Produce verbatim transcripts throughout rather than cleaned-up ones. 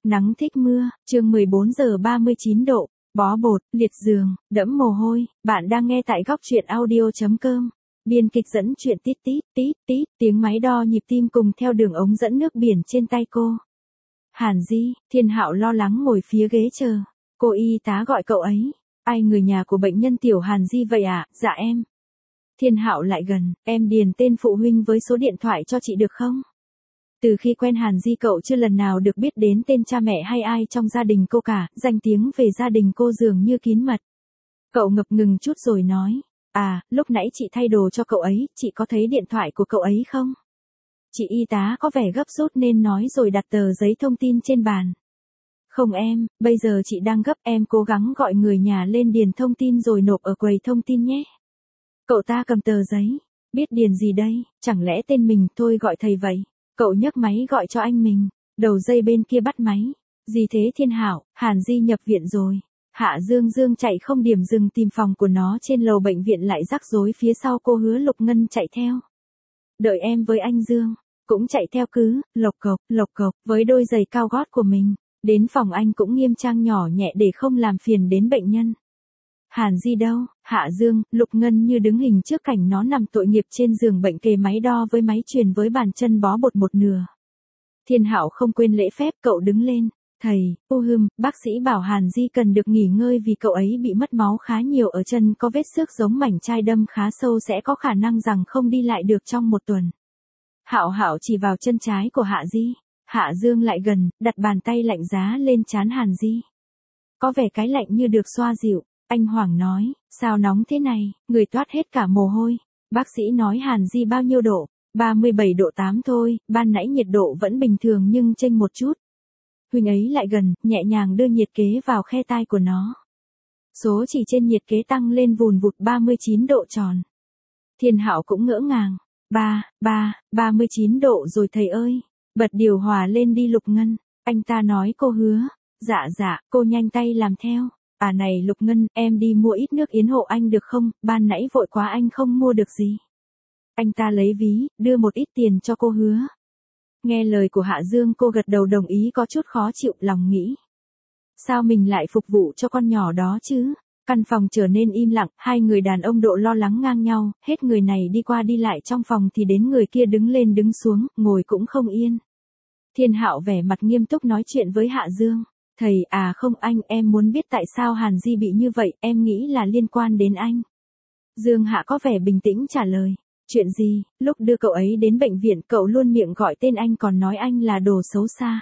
Nắng thích mưa, chương mười bốn giờ ba mươi chín độ, bó bột, liệt giường, đẫm mồ hôi, bạn đang nghe tại góc truyện audio.com. Biên kịch dẫn chuyện tít tít, tít tít, tiếng máy đo nhịp tim cùng theo đường ống dẫn nước biển trên tay cô. Hàn Di, Thiên Hạo lo lắng ngồi phía ghế chờ. Cô y tá gọi cậu ấy. Ai người nhà của bệnh nhân tiểu Hàn Di vậy ạ? À? Dạ em. Thiên Hạo lại gần, em điền tên phụ huynh với số điện thoại cho chị được không? Từ khi quen Hàn Di cậu chưa lần nào được biết đến tên cha mẹ hay ai trong gia đình cô cả, danh tiếng về gia đình cô dường như kín mật. Cậu ngập ngừng chút rồi nói, à, lúc nãy chị thay đồ cho cậu ấy, chị có thấy điện thoại của cậu ấy không? Chị y tá có vẻ gấp rút nên nói rồi đặt tờ giấy thông tin trên bàn. Không em, bây giờ chị đang gấp, em cố gắng gọi người nhà lên điền thông tin rồi nộp ở quầy thông tin nhé. Cậu ta cầm tờ giấy, biết điền gì đây, chẳng lẽ tên mình, thôi gọi thầy vậy. Cậu nhấc máy gọi cho anh mình, đầu dây bên kia bắt máy. Gì thế Thiên Hạo, Hàn Di nhập viện rồi. Hạ Dương Dương chạy không điểm dừng tìm phòng của nó trên lầu bệnh viện lại rắc rối phía sau cô Hứa Lục Ngân chạy theo. Đợi em với anh Dương, cũng chạy theo cứ, lộc cộc, lộc cộc, với đôi giày cao gót của mình. Đến phòng anh cũng nghiêm trang nhỏ nhẹ để không làm phiền đến bệnh nhân. Hàn Di đâu? Hạ Dương, Lục Ngân như đứng hình trước cảnh nó nằm tội nghiệp trên giường bệnh kề máy đo với máy truyền với bàn chân bó bột một nửa. Thiên Hạo không quên lễ phép, cậu đứng lên. Thầy, ô hừm, bác sĩ bảo Hàn Di cần được nghỉ ngơi vì cậu ấy bị mất máu khá nhiều ở chân, có vết xước giống mảnh chai đâm khá sâu, sẽ có khả năng rằng không đi lại được trong một tuần. Hạo Hạo chỉ vào chân trái của Hạ Di. Hạ Dương lại gần, đặt bàn tay lạnh giá lên trán Hàn Di. Có vẻ cái lạnh như được xoa dịu. Anh Hoàng nói, sao nóng thế này, người toát hết cả mồ hôi. Bác sĩ nói Hàn Di bao nhiêu độ? ba mươi bảy độ tám thôi, ban nãy nhiệt độ vẫn bình thường nhưng chênh một chút. Huynh ấy lại gần, nhẹ nhàng đưa nhiệt kế vào khe tai của nó. Số chỉ trên nhiệt kế tăng lên vùn vụt ba mươi chín độ tròn. Thiên Hạo cũng ngỡ ngàng. Ba, ba, ba mươi chín độ rồi thầy ơi. Bật điều hòa lên đi Lục Ngân. Anh ta nói cô Hứa. Dạ dạ, cô nhanh tay làm theo. À này Lục Ngân, em đi mua ít nước yến hộ anh được không, ban nãy vội quá anh không mua được gì. Anh ta lấy ví, đưa một ít tiền cho cô Hứa. Nghe lời của Hạ Dương cô gật đầu đồng ý, có chút khó chịu, lòng nghĩ. Sao mình lại phục vụ cho con nhỏ đó chứ? Căn phòng trở nên im lặng, hai người đàn ông độ lo lắng ngang nhau, hết người này đi qua đi lại trong phòng thì đến người kia đứng lên đứng xuống, ngồi cũng không yên. Thiên Hạo vẻ mặt nghiêm túc nói chuyện với Hạ Dương. Thầy, à không anh, em muốn biết tại sao Hàn Di bị như vậy, em nghĩ là liên quan đến anh. Dương Hạ có vẻ bình tĩnh trả lời. Chuyện gì, lúc đưa cậu ấy đến bệnh viện cậu luôn miệng gọi tên anh còn nói anh là đồ xấu xa.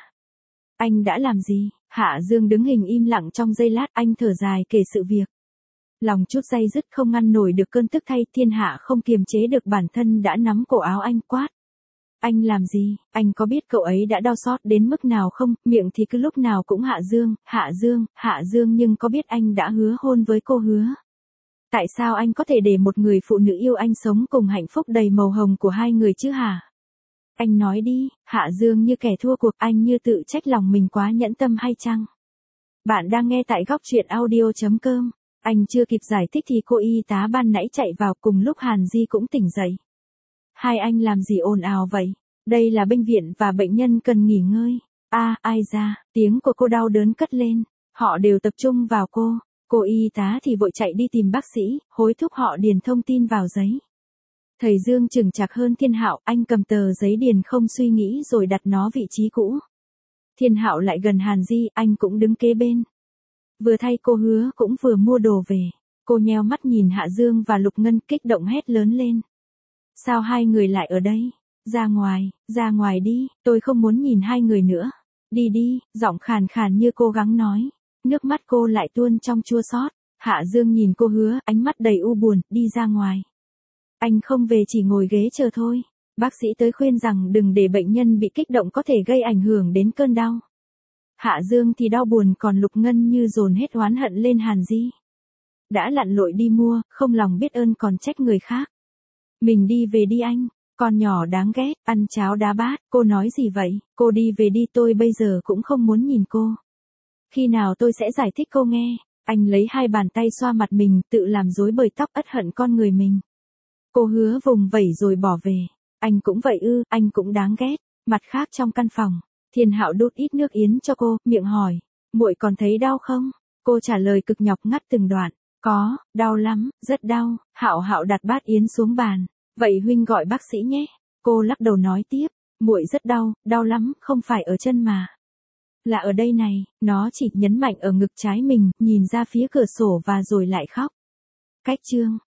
Anh đã làm gì? Hạ Dương đứng hình im lặng trong giây lát, anh thở dài kể sự việc. Lòng chút day dứt không ngăn nổi được cơn tức thay, Thiên Hạ không kiềm chế được bản thân đã nắm cổ áo anh quát. Anh làm gì, anh có biết cậu ấy đã đau xót đến mức nào không, miệng thì cứ lúc nào cũng Hạ Dương, Hạ Dương, Hạ Dương, nhưng có biết anh đã hứa hôn với cô Hứa. Tại sao anh có thể để một người phụ nữ yêu anh sống cùng hạnh phúc đầy màu hồng của hai người chứ hả? Anh nói đi, Hạ Dương như kẻ thua cuộc, anh như tự trách lòng mình quá nhẫn tâm hay chăng? Bạn đang nghe tại góc truyện audio.com, anh chưa kịp giải thích thì cô y tá ban nãy chạy vào cùng lúc Hàn Di cũng tỉnh dậy. Hai anh làm gì ồn ào vậy? Đây là bệnh viện và bệnh nhân cần nghỉ ngơi. A, à, ai ra, tiếng của cô đau đớn cất lên. Họ đều tập trung vào cô. Cô y tá thì vội chạy đi tìm bác sĩ, hối thúc họ điền thông tin vào giấy. Thầy Dương chừng chạc hơn Thiên Hạo, anh cầm tờ giấy điền không suy nghĩ rồi đặt nó vị trí cũ. Thiên Hạo lại gần Hàn Di, anh cũng đứng kế bên. Vừa thay cô Hứa cũng vừa mua đồ về. Cô nheo mắt nhìn Hạ Dương và Lục Ngân kích động hét lớn lên. Sao hai người lại ở đây? Ra ngoài, ra ngoài đi, tôi không muốn nhìn hai người nữa. Đi đi, giọng khàn khàn như cố gắng nói. Nước mắt cô lại tuôn trong chua xót. Hạ Dương nhìn cô Hứa, ánh mắt đầy u buồn, đi ra ngoài. Anh không về chỉ ngồi ghế chờ thôi. Bác sĩ tới khuyên rằng đừng để bệnh nhân bị kích động có thể gây ảnh hưởng đến cơn đau. Hạ Dương thì đau buồn, còn Lục Ngân như dồn hết oán hận lên Hàn Di. Đã lặn lội đi mua, không lòng biết ơn còn trách người khác. Mình đi về đi anh, con nhỏ đáng ghét, ăn cháo đá bát, cô nói gì vậy, cô đi về đi, tôi bây giờ cũng không muốn nhìn cô. Khi nào tôi sẽ giải thích cô nghe, anh lấy hai bàn tay xoa mặt mình, tự làm rối bời tóc, ất hận con người mình. Cô Hứa vùng vẩy rồi bỏ về, anh cũng vậy ư, anh cũng đáng ghét. Mặt khác trong căn phòng, Thiên Hạo đút ít nước yến cho cô, miệng hỏi, muội còn thấy đau không? Cô trả lời cực nhọc ngắt từng đoạn, có, đau lắm, rất đau. Hạo Hạo đặt bát yến xuống bàn, vậy huynh gọi bác sĩ nhé. Cô lắc đầu nói tiếp, muội rất đau, đau lắm, không phải ở chân mà là ở đây này. Nó chỉ nhấn mạnh ở ngực trái mình, nhìn ra phía cửa sổ và rồi lại khóc. Cách chương